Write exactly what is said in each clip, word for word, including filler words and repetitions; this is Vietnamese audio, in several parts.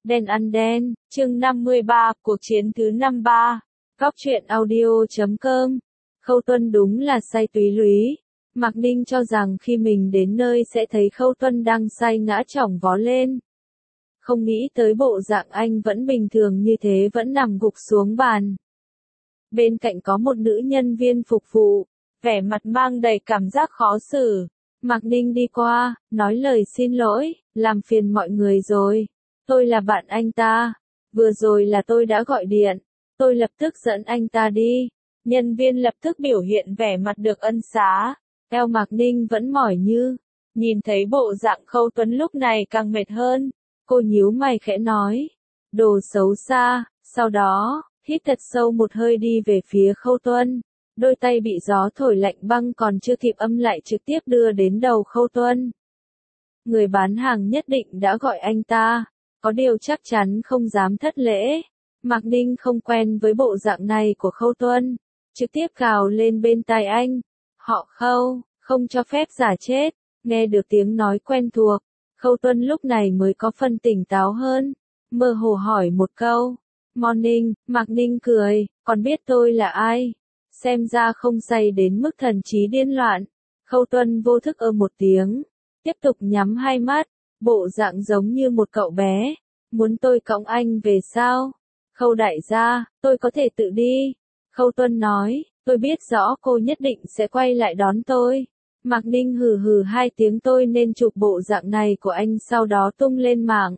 Đen ăn đen, chương năm mươi ba, cuộc chiến thứ năm mươi ba. Góc truyện audio chấm com. Khâu Tuân đúng là say túy lúy. Mạc Ninh cho rằng khi mình đến nơi sẽ thấy Khâu Tuân đang say ngã chỏng vó lên. Không nghĩ tới bộ dạng anh vẫn bình thường như thế, vẫn nằm gục xuống bàn. Bên cạnh có một nữ nhân viên phục vụ, vẻ mặt mang đầy cảm giác khó xử. Mạc Ninh đi qua, nói lời xin lỗi, làm phiền mọi người rồi. Tôi là bạn anh ta. Vừa rồi là tôi đã gọi điện. Tôi lập tức dẫn anh ta đi. Nhân viên lập tức biểu hiện vẻ mặt được ân xá. Eo Mạc Ninh vẫn mỏi như. Nhìn thấy bộ dạng Khâu Tuấn lúc này càng mệt hơn. Cô nhíu mày khẽ nói. Đồ xấu xa. Sau đó, hít thật sâu một hơi đi về phía Khâu Tuân. Đôi tay bị gió thổi lạnh băng còn chưa kịp âm lại trực tiếp đưa đến đầu Khâu Tuân. Người bán hàng nhất định đã gọi anh ta. Có điều chắc chắn không dám thất lễ. Mạc Ninh không quen với bộ dạng này của Khâu Tuân. Trực tiếp gào lên bên tai anh. Họ Khâu, không cho phép giả chết. Nghe được tiếng nói quen thuộc. Khâu Tuân lúc này mới có phần tỉnh táo hơn. Mơ hồ hỏi một câu. Morning, Mạc Ninh cười. Còn biết tôi là ai? Xem ra không say đến mức thần trí điên loạn. Khâu Tuân vô thức ơ một tiếng. Tiếp tục nhắm hai mắt. Bộ dạng giống như một cậu bé. Muốn tôi cõng anh về sao? Khâu đại gia, tôi có thể tự đi. Khâu Tuân nói, tôi biết rõ cô nhất định sẽ quay lại đón tôi. Mạc Ninh hừ hừ hai tiếng, tôi nên chụp bộ dạng này của anh sau đó tung lên mạng.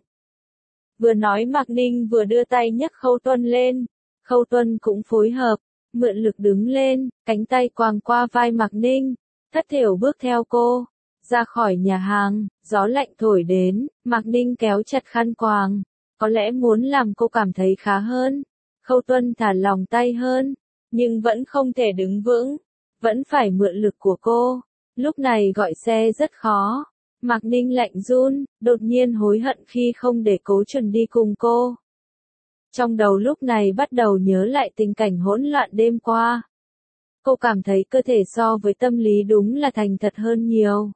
Vừa nói Mạc Ninh vừa đưa tay nhấc Khâu Tuân lên. Khâu Tuân cũng phối hợp, mượn lực đứng lên, cánh tay quàng qua vai Mạc Ninh. Thất thểu bước theo cô. Ra khỏi nhà hàng, gió lạnh thổi đến, Mạc Ninh kéo chặt khăn quàng. Có lẽ muốn làm cô cảm thấy khá hơn. Khâu Tuân thả lòng tay hơn, nhưng vẫn không thể đứng vững. Vẫn phải mượn lực của cô. Lúc này gọi xe rất khó. Mạc Ninh lạnh run, đột nhiên hối hận khi không để Cố Chuẩn đi cùng cô. Trong đầu lúc này bắt đầu nhớ lại tình cảnh hỗn loạn đêm qua. Cô cảm thấy cơ thể so với tâm lý đúng là thành thật hơn nhiều.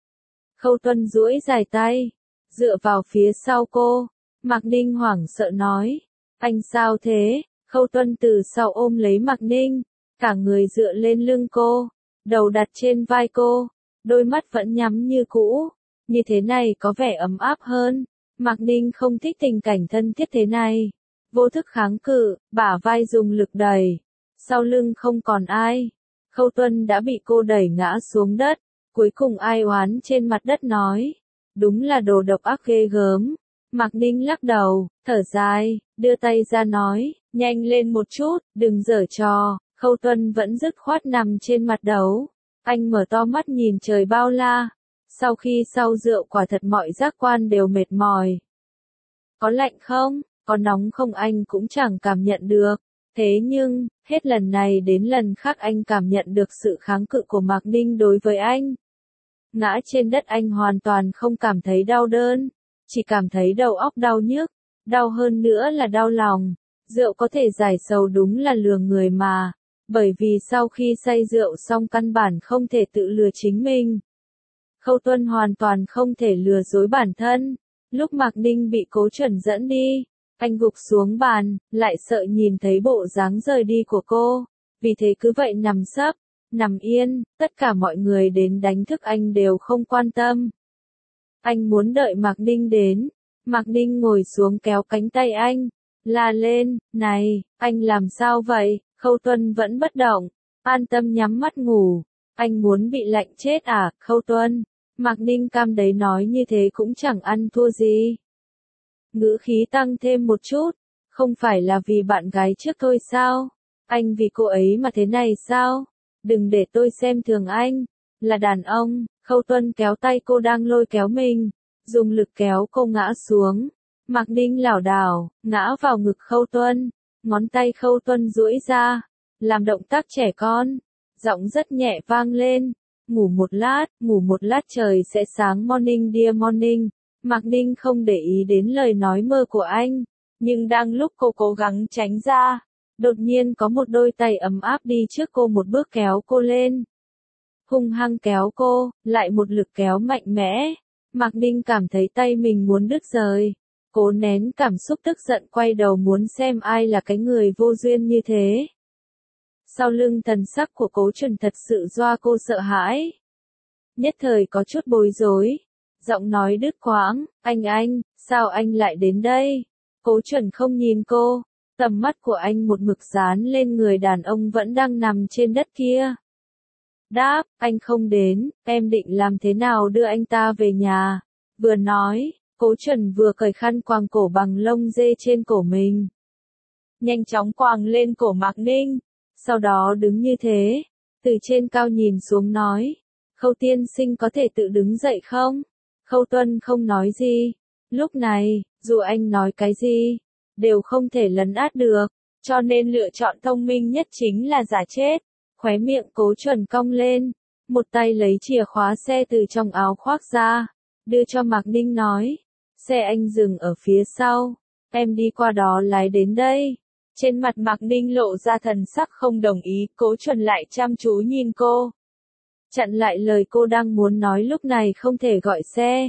Khâu Tuân duỗi dài tay, dựa vào phía sau cô. Mạc Ninh hoảng sợ nói, anh sao thế? Khâu Tuân từ sau ôm lấy Mạc Ninh, cả người dựa lên lưng cô, đầu đặt trên vai cô, đôi mắt vẫn nhắm như cũ, như thế này có vẻ ấm áp hơn. Mạc Ninh không thích tình cảnh thân thiết thế này, vô thức kháng cự, bả vai dùng lực đẩy, sau lưng không còn ai. Khâu Tuân đã bị cô đẩy ngã xuống đất, cuối cùng ai oán trên mặt đất nói, đúng là đồ độc ác ghê gớm. Mạc Ninh lắc đầu, thở dài, đưa tay ra nói, nhanh lên một chút, đừng giở trò. Khâu Tuân vẫn dứt khoát nằm trên mặt đấu. Anh mở to mắt nhìn trời bao la. Sau khi sau rượu quả thật mọi giác quan đều mệt mỏi. Có lạnh không? Có nóng không anh cũng chẳng cảm nhận được. Thế nhưng, hết lần này đến lần khác anh cảm nhận được sự kháng cự của Mạc Ninh đối với anh. Ngã trên đất anh hoàn toàn không cảm thấy đau đớn. Chỉ cảm thấy đầu óc đau nhức, đau hơn nữa là đau lòng. Rượu có thể giải sầu đúng là lừa người mà, bởi vì sau khi say rượu xong căn bản không thể tự lừa chính mình. Khâu Tuân hoàn toàn không thể lừa dối bản thân. Lúc Mạc Ninh bị Cố Chuẩn dẫn đi, anh gục xuống bàn, lại sợ nhìn thấy bộ dáng rời đi của cô, vì thế cứ vậy nằm sấp, nằm yên, tất cả mọi người đến đánh thức anh đều không quan tâm. Anh muốn đợi Mạc Ninh đến. Mạc Ninh ngồi xuống kéo cánh tay anh, la lên, này, anh làm sao vậy? Khâu Tuân vẫn bất động, an tâm nhắm mắt ngủ. Anh muốn bị lạnh chết à, Khâu Tuân? Mạc Ninh cam đấy nói như thế cũng chẳng ăn thua gì. Ngữ khí tăng thêm một chút, không phải là vì bạn gái trước thôi sao? Anh vì cô ấy mà thế này sao? Đừng để tôi xem thường anh, là đàn ông. Khâu Tuân kéo tay cô đang lôi kéo mình, dùng lực kéo cô ngã xuống. Mạc Ninh lảo đảo, ngã vào ngực Khâu Tuân, ngón tay Khâu Tuân duỗi ra, làm động tác trẻ con, giọng rất nhẹ vang lên, ngủ một lát, ngủ một lát trời sẽ sáng morning dear morning. Mạc Ninh không để ý đến lời nói mơ của anh, nhưng đang lúc cô cố gắng tránh ra, đột nhiên có một đôi tay ấm áp đi trước cô một bước kéo cô lên. Hung hăng kéo cô, lại một lực kéo mạnh mẽ. Mạc Ninh cảm thấy tay mình muốn đứt rời. Cố nén cảm xúc tức giận quay đầu muốn xem ai là cái người vô duyên như thế. Sau lưng thần sắc của Cố Chuẩn thật sự doa cô sợ hãi. Nhất thời có chút bối rối. Giọng nói đứt quãng, anh anh, sao anh lại đến đây? Cố Chuẩn không nhìn cô, tầm mắt của anh một mực dán lên người đàn ông vẫn đang nằm trên đất kia. Đáp, anh không đến, em định làm thế nào đưa anh ta về nhà? Vừa nói, Cố Chuẩn vừa cởi khăn quàng cổ bằng lông dê trên cổ mình. Nhanh chóng quàng lên cổ Mạc Ninh, sau đó đứng như thế, từ trên cao nhìn xuống nói, Khâu tiên sinh có thể tự đứng dậy không? Khâu Tuân không nói gì. Lúc này, dù anh nói cái gì, đều không thể lấn át được, cho nên lựa chọn thông minh nhất chính là giả chết. Khóe miệng Cố Chuẩn cong lên, một tay lấy chìa khóa xe từ trong áo khoác ra, đưa cho Mạc Ninh nói, xe anh dừng ở phía sau, em đi qua đó lái đến đây. Trên mặt Mạc Ninh lộ ra thần sắc không đồng ý, Cố Chuẩn lại chăm chú nhìn cô. Chặn lại lời cô đang muốn nói lúc này không thể gọi xe.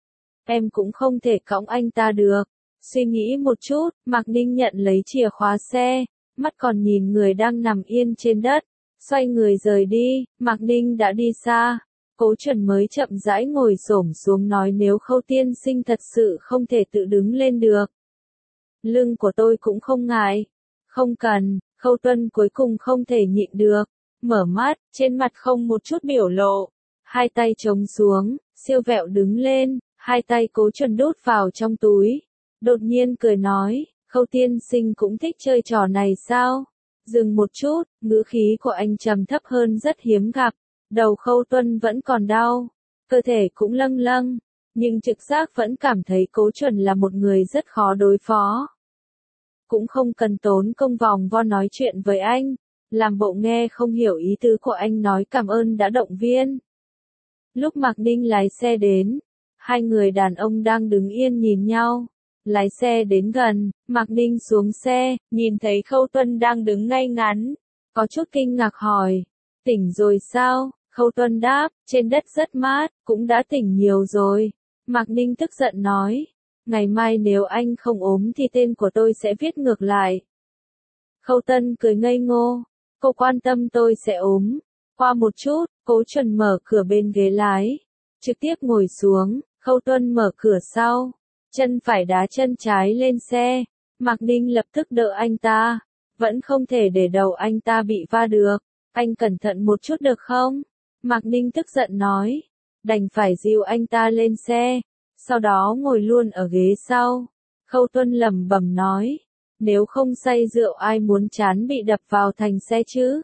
Em cũng không thể cõng anh ta được. Suy nghĩ một chút, Mạc Ninh nhận lấy chìa khóa xe, mắt còn nhìn người đang nằm yên trên đất. Xoay người rời đi, Mạc Ninh đã đi xa. Cố Chuẩn mới chậm rãi ngồi xổm xuống nói nếu Khâu tiên sinh thật sự không thể tự đứng lên được. Lưng của tôi cũng không ngại. Không cần, Khâu Tuân cuối cùng không thể nhịn được. Mở mắt, trên mặt không một chút biểu lộ. Hai tay chống xuống, siêu vẹo đứng lên, hai tay Cố Chuẩn đút vào trong túi. Đột nhiên cười nói, Khâu tiên sinh cũng thích chơi trò này sao? Dừng một chút, ngữ khí của anh trầm thấp hơn rất hiếm gặp. Đầu Khâu Tuân vẫn còn đau, cơ thể cũng lâng lâng, nhưng trực giác vẫn cảm thấy Cố Chuẩn là một người rất khó đối phó. Cũng không cần tốn công vòng vo nói chuyện với anh, làm bộ nghe không hiểu ý tứ của anh nói cảm ơn đã động viên. Lúc Mạc Ninh lái xe đến, hai người đàn ông đang đứng yên nhìn nhau. Lái xe đến gần, Mạc Ninh xuống xe, nhìn thấy Khâu Tuân đang đứng ngay ngắn, có chút kinh ngạc hỏi, tỉnh rồi sao? Khâu Tuân đáp, trên đất rất mát, cũng đã tỉnh nhiều rồi. Mạc Ninh tức giận nói, ngày mai nếu anh không ốm thì tên của tôi sẽ viết ngược lại. Khâu Tuân cười ngây ngô, cô quan tâm tôi sẽ ốm. Qua một chút, Cố Chuẩn mở cửa bên ghế lái, trực tiếp ngồi xuống, Khâu Tuân mở cửa sau, chân phải đá chân trái lên xe. Mạc Ninh lập tức đỡ anh ta, vẫn không thể để đầu anh ta bị va được. Anh cẩn thận một chút được không? Mạc Ninh tức giận nói, đành phải dìu anh ta lên xe, sau đó ngồi luôn ở ghế sau. Khâu Tuân lẩm bẩm nói, nếu không say rượu ai muốn chán bị đập vào thành xe chứ?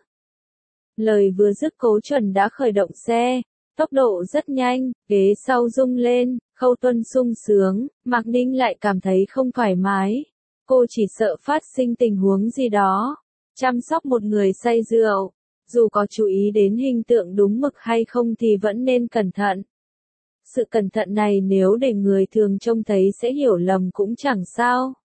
Lời vừa dứt Cố Chuẩn đã khởi động xe, tốc độ rất nhanh, ghế sau rung lên, Khâu Tuân sung sướng, Mạc Ninh lại cảm thấy không thoải mái. Cô chỉ sợ phát sinh tình huống gì đó. Chăm sóc một người say rượu, dù có chú ý đến hình tượng đúng mực hay không thì vẫn nên cẩn thận. Sự cẩn thận này nếu để người thường trông thấy sẽ hiểu lầm cũng chẳng sao.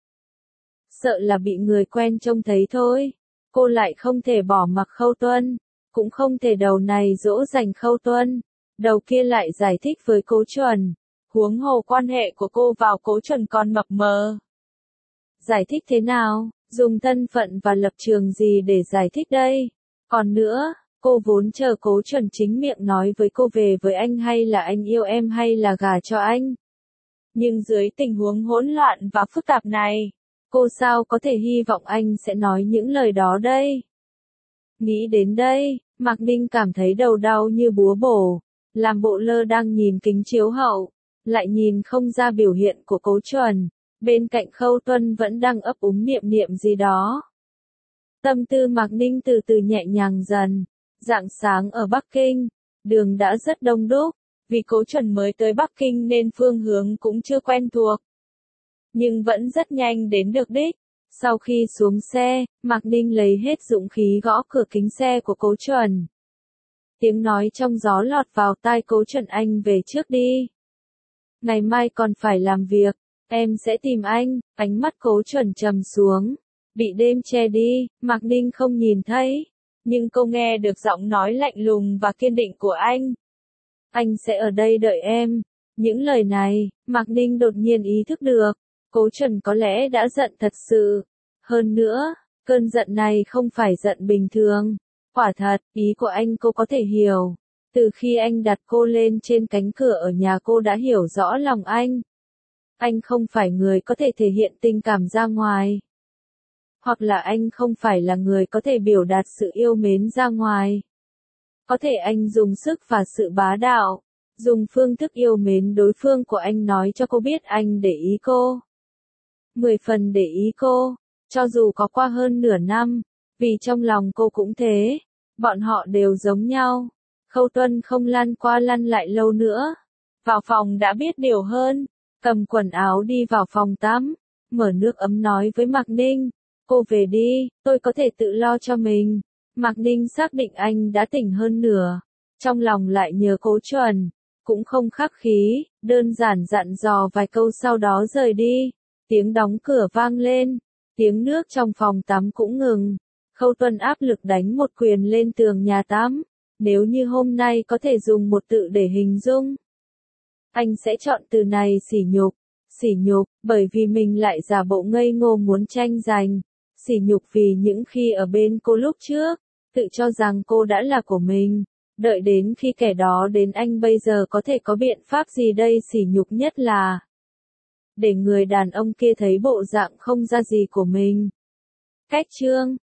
Sợ là bị người quen trông thấy thôi. Cô lại không thể bỏ mặc Khâu Tuân, cũng không thể đầu này dỗ dành Khâu Tuân, đầu kia lại giải thích với Cố Chuẩn. Huống hồ quan hệ của cô vào Cố Chuẩn còn mập mờ. Giải thích thế nào, dùng thân phận và lập trường gì để giải thích đây? Còn nữa, cô vốn chờ Cố Chuẩn chính miệng nói với cô về với anh hay là anh yêu em hay là gả cho anh. Nhưng dưới tình huống hỗn loạn và phức tạp này, cô sao có thể hy vọng anh sẽ nói những lời đó đây? Nghĩ đến đây, Mạc Ninh cảm thấy đầu đau như búa bổ, làm bộ lơ đang nhìn kính chiếu hậu, lại nhìn không ra biểu hiện của Cố Chuẩn. Bên cạnh Khâu Tuân vẫn đang ấp úng niệm niệm gì đó. Tâm tư Mạc Ninh từ từ nhẹ nhàng dần. Rạng sáng ở Bắc Kinh, đường đã rất đông đúc, vì Cố Chuẩn mới tới Bắc Kinh nên phương hướng cũng chưa quen thuộc. Nhưng vẫn rất nhanh đến được đích. Sau khi xuống xe, Mạc Ninh lấy hết dũng khí gõ cửa kính xe của Cố Chuẩn. Tiếng nói trong gió lọt vào tai Cố Chuẩn, anh về trước đi. Ngày mai còn phải làm việc. Em sẽ tìm anh. Ánh mắt Cố Chuẩn trầm xuống, bị đêm che đi, Mạc Ninh không nhìn thấy, nhưng cô nghe được giọng nói lạnh lùng và kiên định của anh. Anh sẽ ở đây đợi em. Những lời này, Mạc Ninh đột nhiên ý thức được, Cố Trần có lẽ đã giận thật sự. Hơn nữa, cơn giận này không phải giận bình thường. Quả thật, ý của anh cô có thể hiểu. Từ khi anh đặt cô lên trên cánh cửa ở nhà cô đã hiểu rõ lòng anh. Anh không phải người có thể thể hiện tình cảm ra ngoài. Hoặc là anh không phải là người có thể biểu đạt sự yêu mến ra ngoài. Có thể anh dùng sức và sự bá đạo, dùng phương thức yêu mến đối phương của anh nói cho cô biết anh để ý cô. Mười phần để ý cô, cho dù có qua hơn nửa năm, vì trong lòng cô cũng thế, bọn họ đều giống nhau. Khâu Tuân không lăn qua lăn lại lâu nữa. Vào phòng đã biết điều hơn, cầm quần áo đi vào phòng tắm, mở nước ấm nói với Mạc Ninh, cô về đi, tôi có thể tự lo cho mình. Mạc Ninh xác định anh đã tỉnh hơn nửa, trong lòng lại nhớ Cố Chuẩn, cũng không khắc khí, đơn giản dặn dò vài câu sau đó rời đi. Tiếng đóng cửa vang lên, tiếng nước trong phòng tắm cũng ngừng. Khâu Tuân áp lực đánh một quyền lên tường nhà tắm. Nếu như hôm nay có thể dùng một từ để hình dung, anh sẽ chọn từ này: sỉ nhục. Sỉ nhục, bởi vì mình lại giả bộ ngây ngô muốn tranh giành. Sỉ nhục vì những khi ở bên cô lúc trước, tự cho rằng cô đã là của mình. Đợi đến khi kẻ đó đến anh bây giờ có thể có biện pháp gì đây? Sỉ nhục nhất là để người đàn ông kia thấy bộ dạng không ra gì của mình. Cách chương